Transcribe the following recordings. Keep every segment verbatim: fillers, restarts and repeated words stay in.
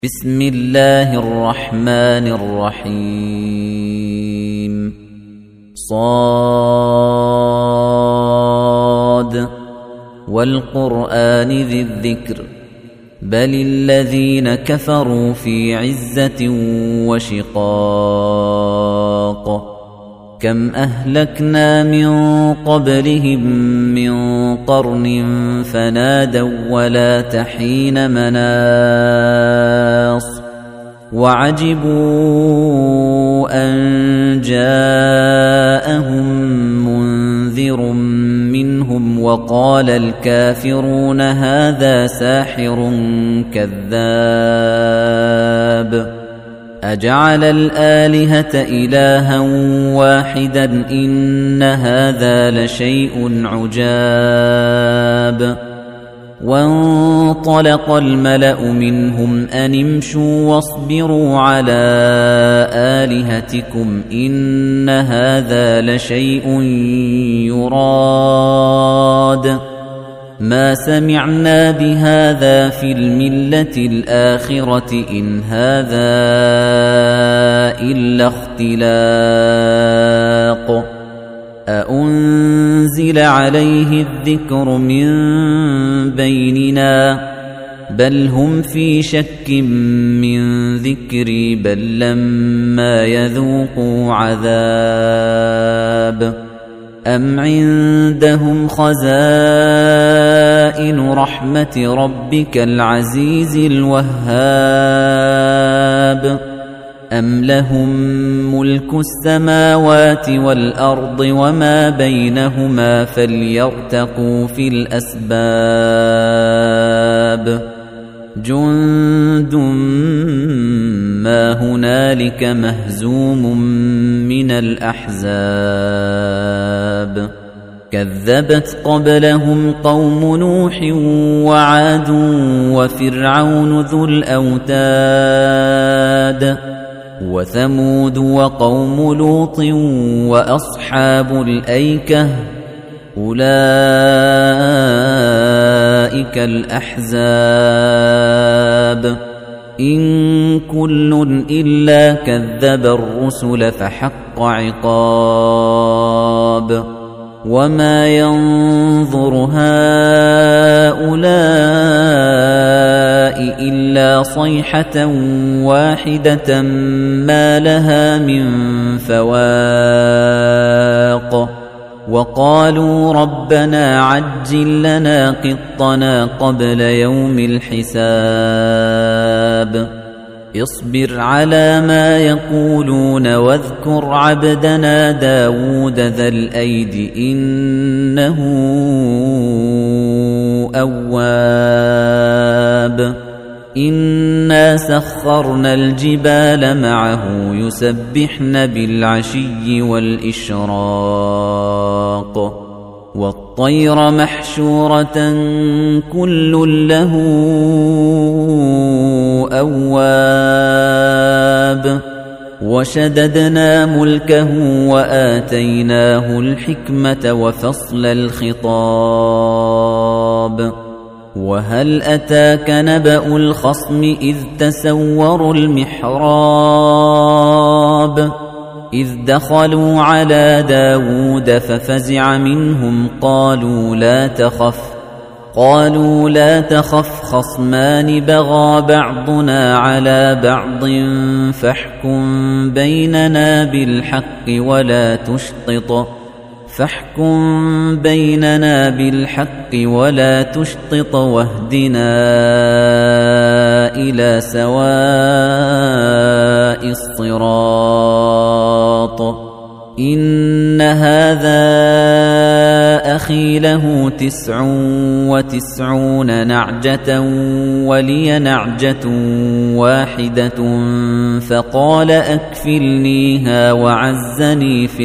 بسم الله الرحمن الرحيم صاد والقرآن ذي الذكر بل الذين كفروا في عزة وشقاق كم أهلكنا من قبلهم من قرن فنادوا ولا تحين مناص وعجبوا أن جاءهم منذر منهم وقال الكافرون هذا ساحر كذاب أجعل الآلهة إلها واحدا إن هذا لشيء عجاب وانطلق الملأ منهم أن امشوا واصبروا على آلهتكم إن هذا لشيء يراد ما سمعنا بهذا في الملة الآخرة إن هذا إلا اختلاق أأنزل عليه الذكر من بيننا بل هم في شك من ذكري بل لما يذوقوا عذاب أم عندهم خزائن رحمة ربك العزيز الوهاب أم لهم ملك السماوات والأرض وما بينهما فليرتقوا في الأسباب جند ما هنالك مهزوم من الأحزاب كذبت قبلهم قوم نوح وعاد وفرعون ذو الأوتاد وثمود وقوم لوط وأصحاب الأيكة أولئك الأحزاب إن كل إلا كذب الرسل فحق عقاب وما ينظر هؤلاء إلا صيحة واحدة ما لها من فواق وقالوا ربنا عجل لنا قطنا قبل يوم الحساب اصبر على ما يقولون واذكر عبدنا داود ذا الأيد إنه أواب إنا سخرنا الجبال معه يسبحن بالعشي والإشراق والطير محشورة كل له أواب وشددنا ملكه وآتيناه الحكمة وفصل الخطاب وهل أتاك نبأ الخصم إذ تسوروا المحراب إذ دخلوا على داود ففزع منهم قالوا لا تخف قالوا لا تخف خصمان بغى بعضنا على بعض فاحكم بيننا بالحق ولا تشطط فاحكم بيننا بالحق ولا تشطط واهدنا إلى سواء الصراط إن هذا أخي له تسع وتسعون نعجة ولي نعجة واحدة فقال أكفلنيها وعزني في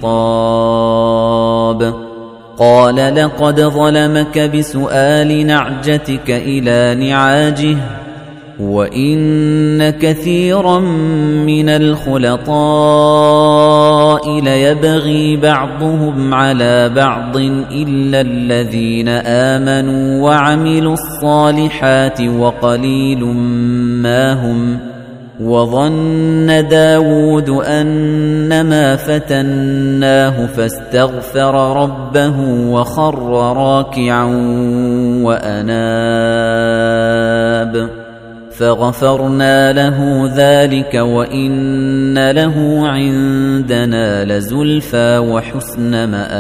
الخطاب قال لقد ظلمك بسؤال نعجتك إلى نعاجه وَإِنَّ كَثِيرًا مِنَ الْخُلَطَاءِ لَيَبْغِي بَعْضُهُمْ عَلَى بَعْضٍ إِلَّا الَّذِينَ آمَنُوا وَعَمِلُوا الصَّالِحَاتِ وَقَلِيلٌ مَّا هُمْ وَظَنَّ دَاوُودُ أَنَّمَا فَتَنَّاهُ فَاسْتَغْفَرَ رَبَّهُ وَخَرَّ رَاكِعًا وَأَنَابَ فَغَفَرْنَا لَهُ ذَلِكَ وَإِنَّ لَهُ عِندَنَا لَزُلْفَىٰ وَحُسْنَ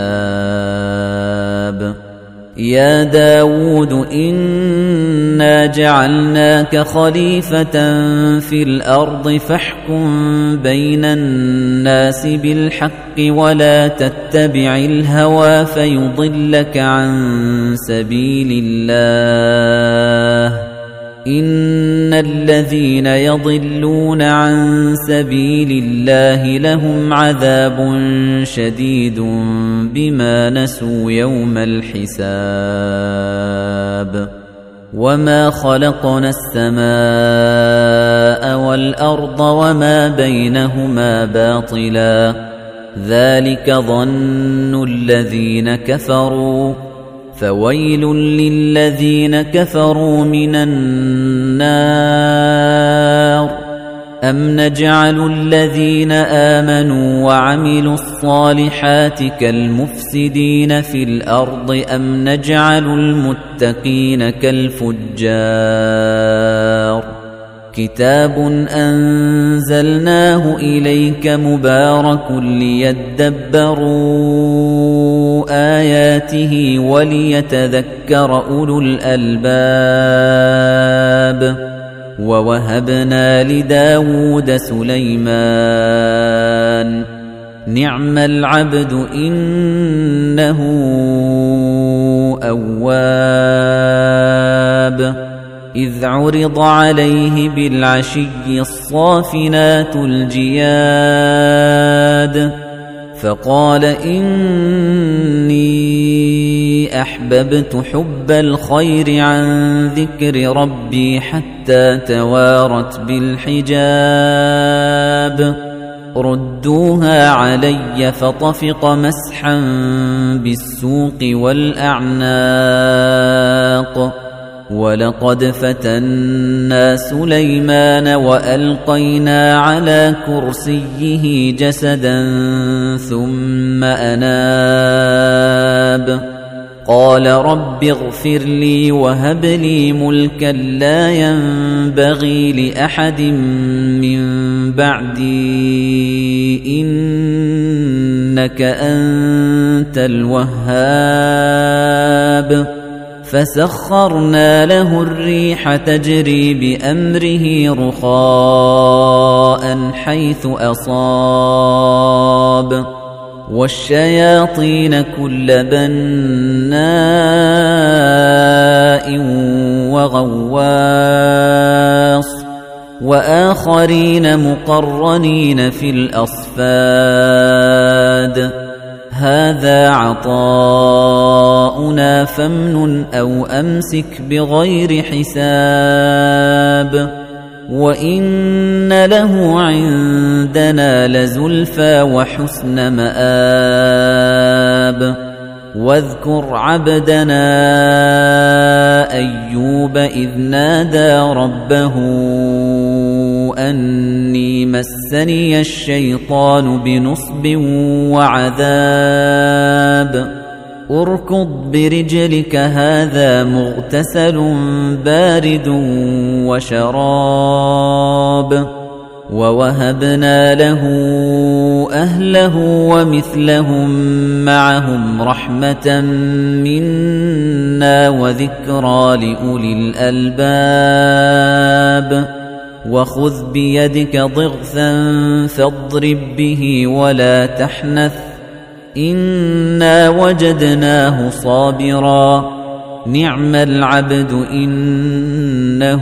مَآبٍ يَا دَاوُودُ إِنَّا جَعَلْنَاكَ خَلِيفَةً فِي الْأَرْضِ فَاحْكُم بَيْنَ النَّاسِ بِالْحَقِّ وَلَا تَتَّبِعِ الْهَوَىٰ فَيُضِلَّكَ عَن سَبِيلِ اللَّهِ إِنَّ الَّذِينَ يَضِلُّونَ عَن سَبِيلِ اللَّهِ لَهُمْ عَذَابٌ شَدِيدٌ بِمَا نَسُوا يَوْمَ الْحِسَابِ وَمَا خَلَقْنَا السَّمَاءَ وَالْأَرْضَ وَمَا بَيْنَهُمَا بَاطِلًا ذَلِكَ ظَنُّ الَّذِينَ كَفَرُوا فَوَيْلٌ لِّلَّذِينَ كَفَرُوا مِنَ النَّارِ أَمْ نَجْعَلُ الَّذِينَ آمَنُوا وَعَمِلُوا الصَّالِحَاتِ كَالْمُفْسِدِينَ فِي الْأَرْضِ أَمْ نَجْعَلُ الْمُتَّقِينَ كَالْفُجَّارِ كِتَابٌ أَنزَلْنَاهُ إِلَيْكَ مُبَارَكٌ لِيَدَّبَّرُوا آيَاتِهِ وَلِيَتَذَكَّرَ أُولُو الْأَلْبَابِ وَوَهَبْنَا لِدَاوُودَ سُلَيْمَانَ نِعْمَ الْعَبْدُ إِنَّهُ أَوَّابٌ إِذْ عُرِضَ عَلَيْهِ بِالْعَشِيِّ الصَّافِنَاتُ الْجِيَادُ فَقَالَ إِنِّي أَحْبَبْتُ حُبَّ الْخَيْرِ عَن ذِكْرِ رَبِّي حَتَّى تَوَارَتْ بِالْحِجَابِ رُدُّوهَا عَلَيَّ فَطَفِقَ مَسْحًا بِالسُّوقِ وَالْأَعْنَاقِ وَلَقَدْ فَتَنَّا سُلَيْمَانَ وَأَلْقَيْنَا عَلَى كُرْسِيِّهِ جَسَدًا ثُمَّ أَنَابَ قَالَ رَبِّ اغْفِرْ لِي وَهَبْ لِي مُلْكًا لَّا يَنبَغِي لِأَحَدٍ مِّن بَعْدِي إِنَّكَ أَنتَ الْوَهَّابُ فَسَخَّرْنَا لَهُ الرِّيحَ تَجْرِي بِأَمْرِهِ رُخَاءً حَيْثُ أَصَابَ وَالشَّيَاطِينَ كُلَّ بَنَّاءٍ وَغَوَّاصٍ وَآخَرِينَ مُقَرَّنِينَ فِي الْأَصْفَادِ هَذَا عَطَاؤُنَا فَامْنُنْ أَوْ أَمْسِكْ بِغَيْرِ حِسَابٍ وَإِنَّ لَهُ عِندَنَا لَزُلْفَىٰ وَحُسْنَ مَآبٍ وَاذْكُرْ عَبْدَنَا أَيُّوبَ إِذْ نَادَىٰ رَبَّهُ أَنِّي مَسَّنِيَ الشَّيْطَانُ بِنُصْبٍ وَعَذَابٍ ارْكُضْ بِرِجْلِكَ هَٰذَا مُغْتَسَلٌ بَارِدٌ وَشَرَابٌ وَوَهَبْنَا لَهُ أَهْلَهُ وَمِثْلَهُم مَّعَهُمْ رَحْمَةً مِّنَّا وَذِكْرَىٰ لِأُولِي الْأَلْبَابِ وَخُذْ بِيَدِكَ ضِغْثًا فَاضْرِب بِّهِ وَلَا تَحْنَثْ إِنَّا وَجَدْنَاهُ صَابِرًا نِعْمَ الْعَبْدُ إِنَّهُ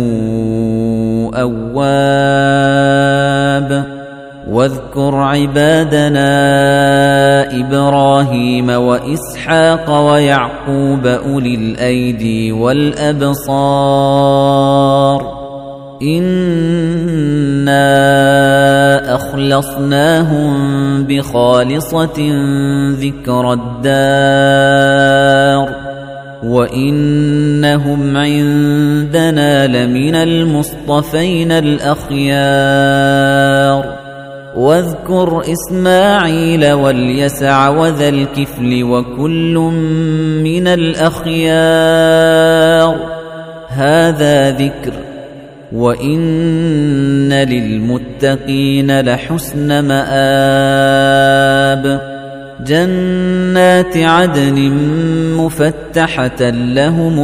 أَوَّابٌ وَاذْكُرْ عِبَادَنَا إِبْرَاهِيمَ وَإِسْحَاقَ وَيَعْقُوبَ أُولِي الْأَيْدِي وَالْأَبْصَارِ إِنَّا أَخْلَصْنَاهُم بِخَالِصَةٍ ذِكْرَى الدَّارِ وَإِنَّهُمْ عِندَنَا لَمِنَ الْمُصْطَفَيْنَ الْأَخْيَارِ واذكر إسماعيل واليسع وذا الكفل وكل من الأخيار هذا ذكر وإن للمتقين لحسن مآب جنات عدن مفتحة لهم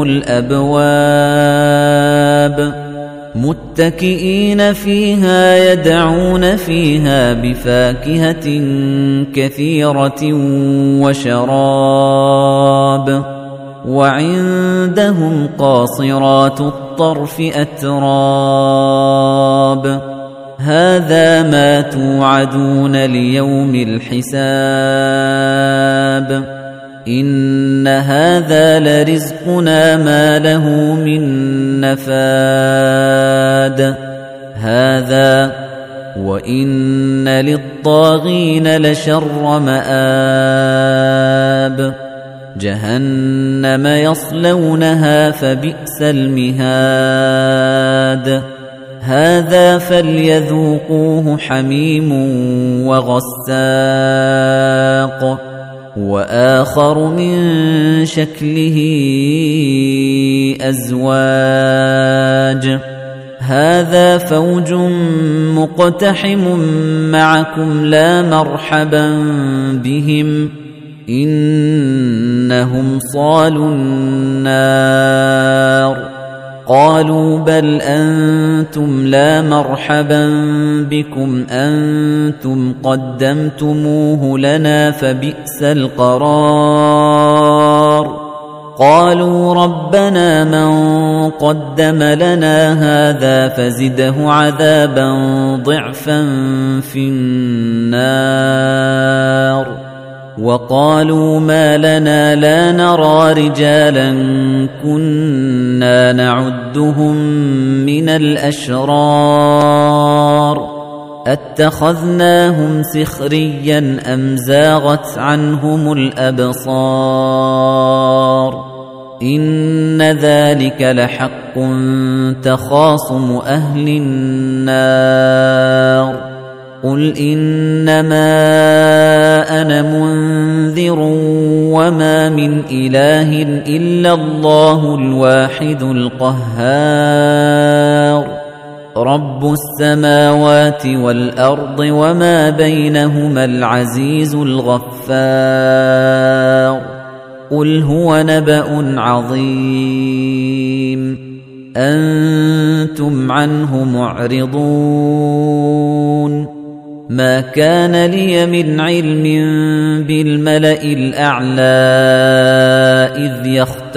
الأبواب متكئين فيها يدعون فيها بفاكهة كثيرة وشراب وعندهم قاصرات الطرف أتراب هذا ما توعدون ليوم الحساب إن هذا لرزقنا ما له من نفاد هذا وإن للطاغين لشر مآب جهنم يصلونها فبئس المهاد هذا فليذوقوه حميم وغساق وآخر من شكله أزواج هذا فوج مقتحم معكم لا مرحبا بهم إنهم صالوا النار قالوا بل أنتم لا مرحبا بكم أنتم قدمتموه لنا فبئس القرار قالوا ربنا من قدم لنا هذا فزده عذابا ضعفا في النار وقالوا ما لنا لا نرى رجالا كنا نعدهم من الأشرار أتخذناهم سخريا أم زاغت عنهم الأبصار إن ذلك لحق تخاصم أهل النار قل إنما أنا منذر وما من إله إلا الله الواحد القهار رب السماوات والأرض وما بينهما العزيز الغفار قل هو نبأ عظيم أنتم عنه معرضون ما كان لي من علم بالملأ الأعلى إذ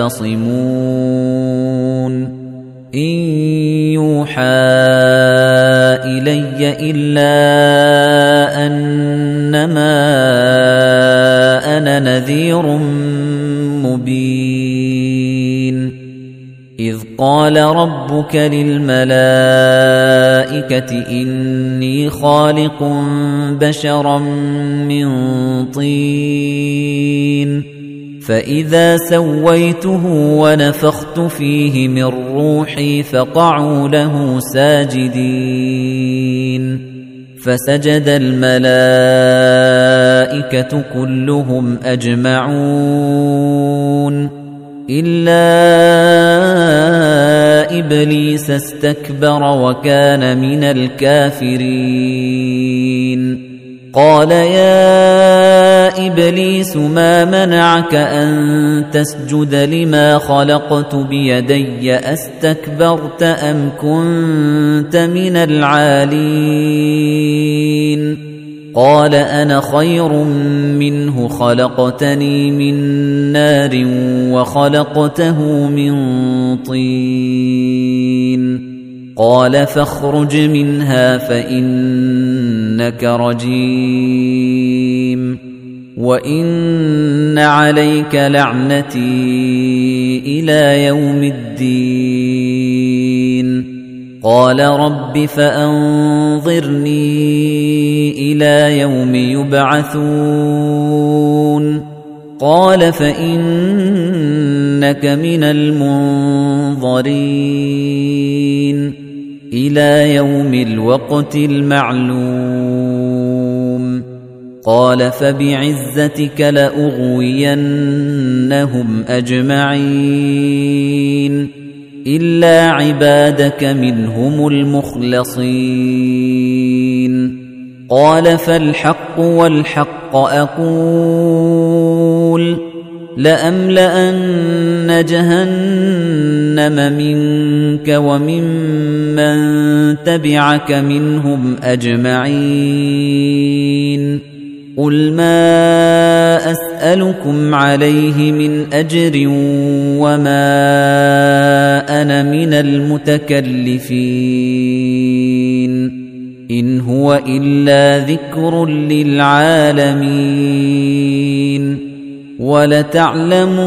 يختصمون إن يوحى إلي إلا أنما أنا نذير مبين إذ قال ربك للملائكة إني خالق بشرا من طين فإذا سويته ونفخت فيه من روحي فقعوا له ساجدين فسجد الملائكة كلهم أجمعون إلا إبليس استكبر وكان من الكافرين قال يا إبليس ما منعك أن تسجد لما خلقت بيدي أستكبرت أم كنت من العالين قال أنا خير منه خلقتني من نار وخلقته من طين قال فاخرج منها فإنك رجيم وإن عليك لعنتي إلى يوم الدين قال رب فأنظرني إلى يوم يبعثون قال فإنك من المنظرين إلى يوم الوقت المعلوم قال فبعزتك لأغوينهم أجمعين إلا عبادك منهم المخلصين قال فالحق والحق أقول لأملأن جهنم منك وممن تبعك منهم أجمعين قل ما أسألكم عليه من أجر وما أنا من المتكلفين إن هو إلا ذكر للعالمين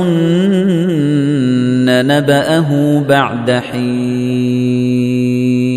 ولتعلمن نبأه بعد حين